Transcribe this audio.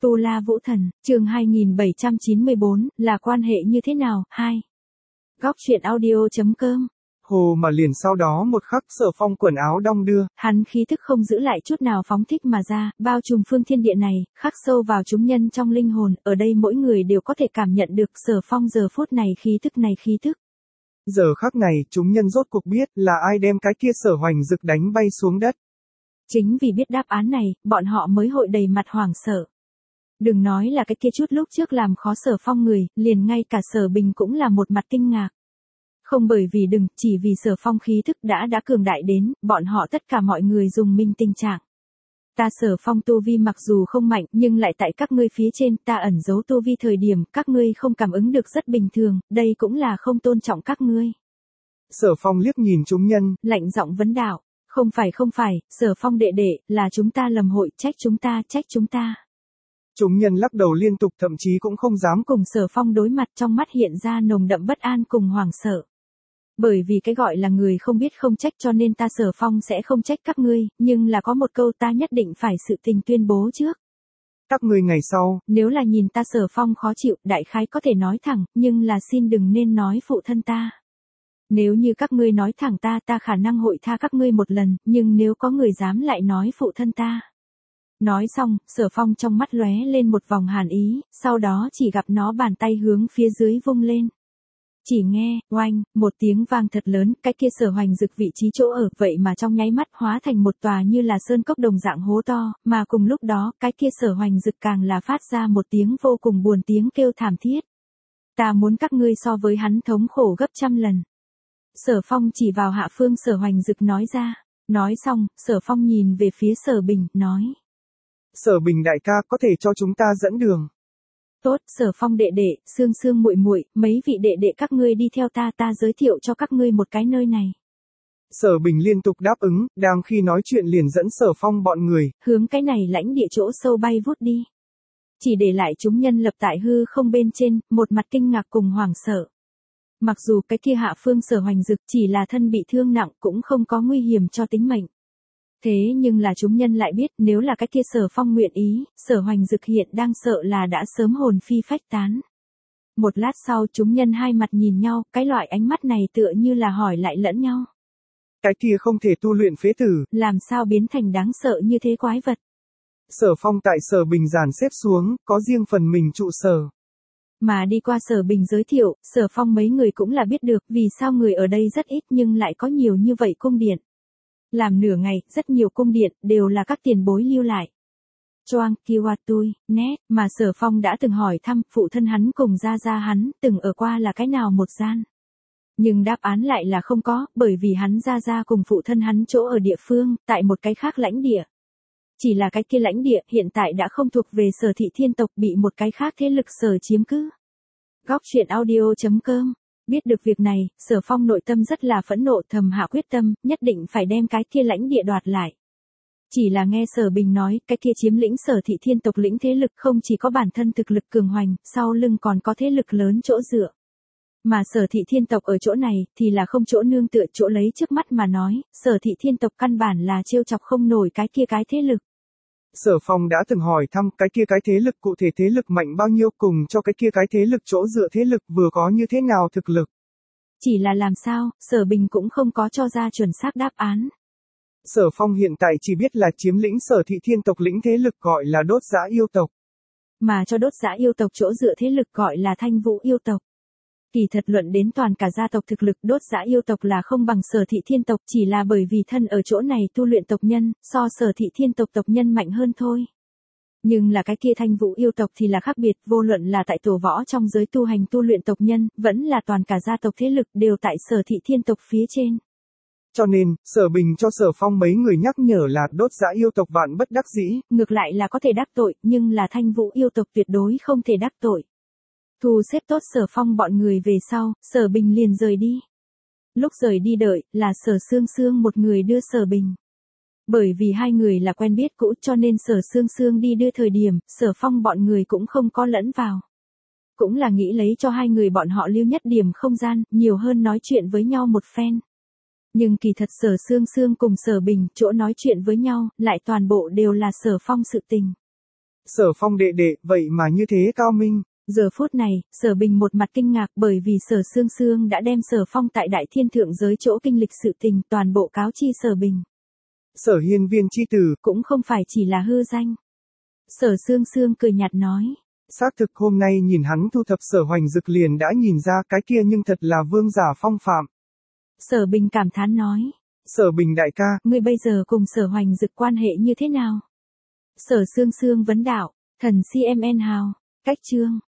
Tu La Vũ Thần, chương 2794, là quan hệ như thế nào? 2. Góc truyện audio.com. Hồ mà liền sau đó một khắc Sở Phong quần áo đong đưa. Hắn khí thức không giữ lại chút nào phóng thích mà ra, bao trùm phương thiên địa này, khắc sâu vào chúng nhân trong linh hồn, ở đây mỗi người đều có thể cảm nhận được Sở Phong giờ phút này khí thức. Giờ khắc này, chúng nhân rốt cuộc biết là ai đem cái kia Sở Hoành Dực đánh bay xuống đất. Chính vì biết đáp án này, bọn họ mới hội đầy mặt hoảng sợ. Đừng nói là cái kia chút lúc trước làm khó Sở Phong người, liền ngay cả Sở Bình cũng là một mặt kinh ngạc. Không bởi vì chỉ vì Sở Phong khí thức đã cường đại đến, bọn họ tất cả mọi người dùng mình tình trạng. Ta Sở Phong tu vi mặc dù không mạnh, nhưng lại tại các ngươi phía trên, ta ẩn giấu tu vi thời điểm, các ngươi không cảm ứng được rất bình thường, đây cũng là không tôn trọng các ngươi. Sở Phong liếc nhìn chúng nhân, lạnh giọng vấn đạo, không phải, Sở Phong đệ đệ, là chúng ta lầm hội, trách chúng ta. Chúng nhân lắc đầu liên tục thậm chí cũng không dám cùng Sở Phong đối mặt, trong mắt hiện ra nồng đậm bất an cùng hoảng sợ. Bởi vì cái gọi là người không biết không trách cho nên ta Sở Phong sẽ không trách các ngươi, nhưng là có một câu ta nhất định phải sự tình tuyên bố trước. Các ngươi ngày sau, nếu là nhìn ta Sở Phong khó chịu, đại khái có thể nói thẳng, nhưng là xin đừng nên nói phụ thân ta. Nếu như các ngươi nói thẳng ta khả năng hội tha các ngươi một lần, nhưng nếu có người dám lại nói phụ thân ta. Nói xong, Sở Phong trong mắt lóe lên một vòng hàn ý, sau đó chỉ gặp nó bàn tay hướng phía dưới vung lên. Chỉ nghe, oanh, một tiếng vang thật lớn, cái kia Sở Hoành Dực vị trí chỗ ở, vậy mà trong nháy mắt hóa thành một tòa như là sơn cốc đồng dạng hố to, mà cùng lúc đó, cái kia Sở Hoành Dực càng là phát ra một tiếng vô cùng buồn tiếng kêu thảm thiết. Ta muốn các ngươi so với hắn thống khổ gấp trăm lần. Sở Phong chỉ vào hạ phương Sở Hoành Dực nói ra. Nói xong, Sở Phong nhìn về phía Sở Bình, nói. Sở Bình đại ca có thể cho chúng ta dẫn đường. Tốt, Sở Phong đệ đệ, Sương muội muội, mấy vị đệ đệ các ngươi đi theo ta giới thiệu cho các ngươi một cái nơi này. Sở Bình liên tục đáp ứng, đang khi nói chuyện liền dẫn Sở Phong bọn người, hướng cái này lãnh địa chỗ sâu bay vút đi. Chỉ để lại chúng nhân lập tại hư không bên trên, một mặt kinh ngạc cùng hoảng sợ. Mặc dù cái kia hạ phương Sở Hoành Dực chỉ là thân bị thương nặng cũng không có nguy hiểm cho tính mệnh. Thế nhưng là chúng nhân lại biết nếu là cái kia Sở Phong nguyện ý, Sở Hoành Dực hiện đang sợ là đã sớm hồn phi phách tán. Một lát sau chúng nhân hai mặt nhìn nhau, cái loại ánh mắt này tựa như là hỏi lại lẫn nhau. Cái kia không thể tu luyện phế tử, làm sao biến thành đáng sợ như thế quái vật. Sở Phong tại Sở Bình dàn xếp xuống, có riêng phần mình trụ sở. Mà đi qua Sở Bình giới thiệu, Sở Phong mấy người cũng là biết được vì sao người ở đây rất ít nhưng lại có nhiều như vậy cung điện. Làm nửa ngày, rất nhiều cung điện, đều là các tiền bối lưu lại. Choang, Kiwatui, Nét, mà Sở Phong đã từng hỏi thăm, phụ thân hắn cùng gia hắn, từng ở qua là cái nào một gian. Nhưng đáp án lại là không có, bởi vì hắn gia cùng phụ thân hắn chỗ ở địa phương, tại một cái khác lãnh địa. Chỉ là cái kia lãnh địa, hiện tại đã không thuộc về Sở Thị Thiên tộc bị một cái khác thế lực sở chiếm cứ. Góc truyện audio.com. Biết được việc này, Sở Phong nội tâm rất là phẫn nộ, thầm hạ quyết tâm, nhất định phải đem cái kia lãnh địa đoạt lại. Chỉ là nghe Sở Bình nói, cái kia chiếm lĩnh Sở Thị Thiên tộc lĩnh thế lực không chỉ có bản thân thực lực cường hoành, sau lưng còn có thế lực lớn chỗ dựa. Mà Sở Thị Thiên tộc ở chỗ này, thì là không chỗ nương tựa, chỗ lấy trước mắt mà nói, Sở Thị Thiên tộc căn bản là trêu chọc không nổi cái kia cái thế lực. Sở Phong đã từng hỏi thăm cái kia cái thế lực cụ thể thế lực mạnh bao nhiêu cùng cho cái kia cái thế lực chỗ dựa thế lực vừa có như thế nào thực lực. Chỉ là làm sao, Sở Bình cũng không có cho ra chuẩn xác đáp án. Sở Phong hiện tại chỉ biết là chiếm lĩnh Sở Thị Thiên tộc lĩnh thế lực gọi là Đốt Dã yêu tộc. Mà cho Đốt Dã yêu tộc chỗ dựa thế lực gọi là Thanh Vũ yêu tộc. Kỳ thật luận đến toàn cả gia tộc thực lực Đốt Dã yêu tộc là không bằng Sở Thị Thiên tộc, chỉ là bởi vì thân ở chỗ này tu luyện tộc nhân, so Sở Thị Thiên tộc tộc nhân mạnh hơn thôi. Nhưng là cái kia Thanh Vũ yêu tộc thì là khác biệt, vô luận là tại tổ võ trong giới tu hành tu luyện tộc nhân, vẫn là toàn cả gia tộc thế lực đều tại Sở Thị Thiên tộc phía trên. Cho nên, Sở Bình cho Sở Phong mấy người nhắc nhở là Đốt Dã yêu tộc vạn bất đắc dĩ. Ngược lại là có thể đắc tội, nhưng là Thanh Vũ yêu tộc tuyệt đối không thể đắc tội. Thu xếp tốt Sở Phong bọn người về sau, Sở Bình liền rời đi. Lúc rời đi đợi, là Sở Sương một người đưa Sở Bình. Bởi vì hai người là quen biết cũ cho nên Sở Sương đi đưa thời điểm, Sở Phong bọn người cũng không có lẫn vào. Cũng là nghĩ lấy cho hai người bọn họ lưu nhất điểm không gian, nhiều hơn nói chuyện với nhau một phen. Nhưng kỳ thật Sở Sương cùng Sở Bình chỗ nói chuyện với nhau, lại toàn bộ đều là Sở Phong sự tình. Sở Phong đệ đệ, vậy mà như thế cao minh. Giờ phút này, Sở Bình một mặt kinh ngạc bởi vì Sở Sương Sương đã đem Sở Phong tại Đại Thiên Thượng giới chỗ kinh lịch sự tình toàn bộ cáo chi Sở Bình. Sở hiên viên chi tử, Cũng không phải chỉ là hư danh. Sở Sương Sương cười nhạt nói. xác thực hôm nay nhìn hắn thu thập Sở Hoành Dực liền đã nhìn ra cái kia nhưng thật là vương giả phong phạm. Sở Bình cảm thán nói. Sở Bình đại ca, Ngươi bây giờ cùng Sở Hoành Dực quan hệ như thế nào? Sở Sương Sương vấn đạo, thần CMN hào, cách chương.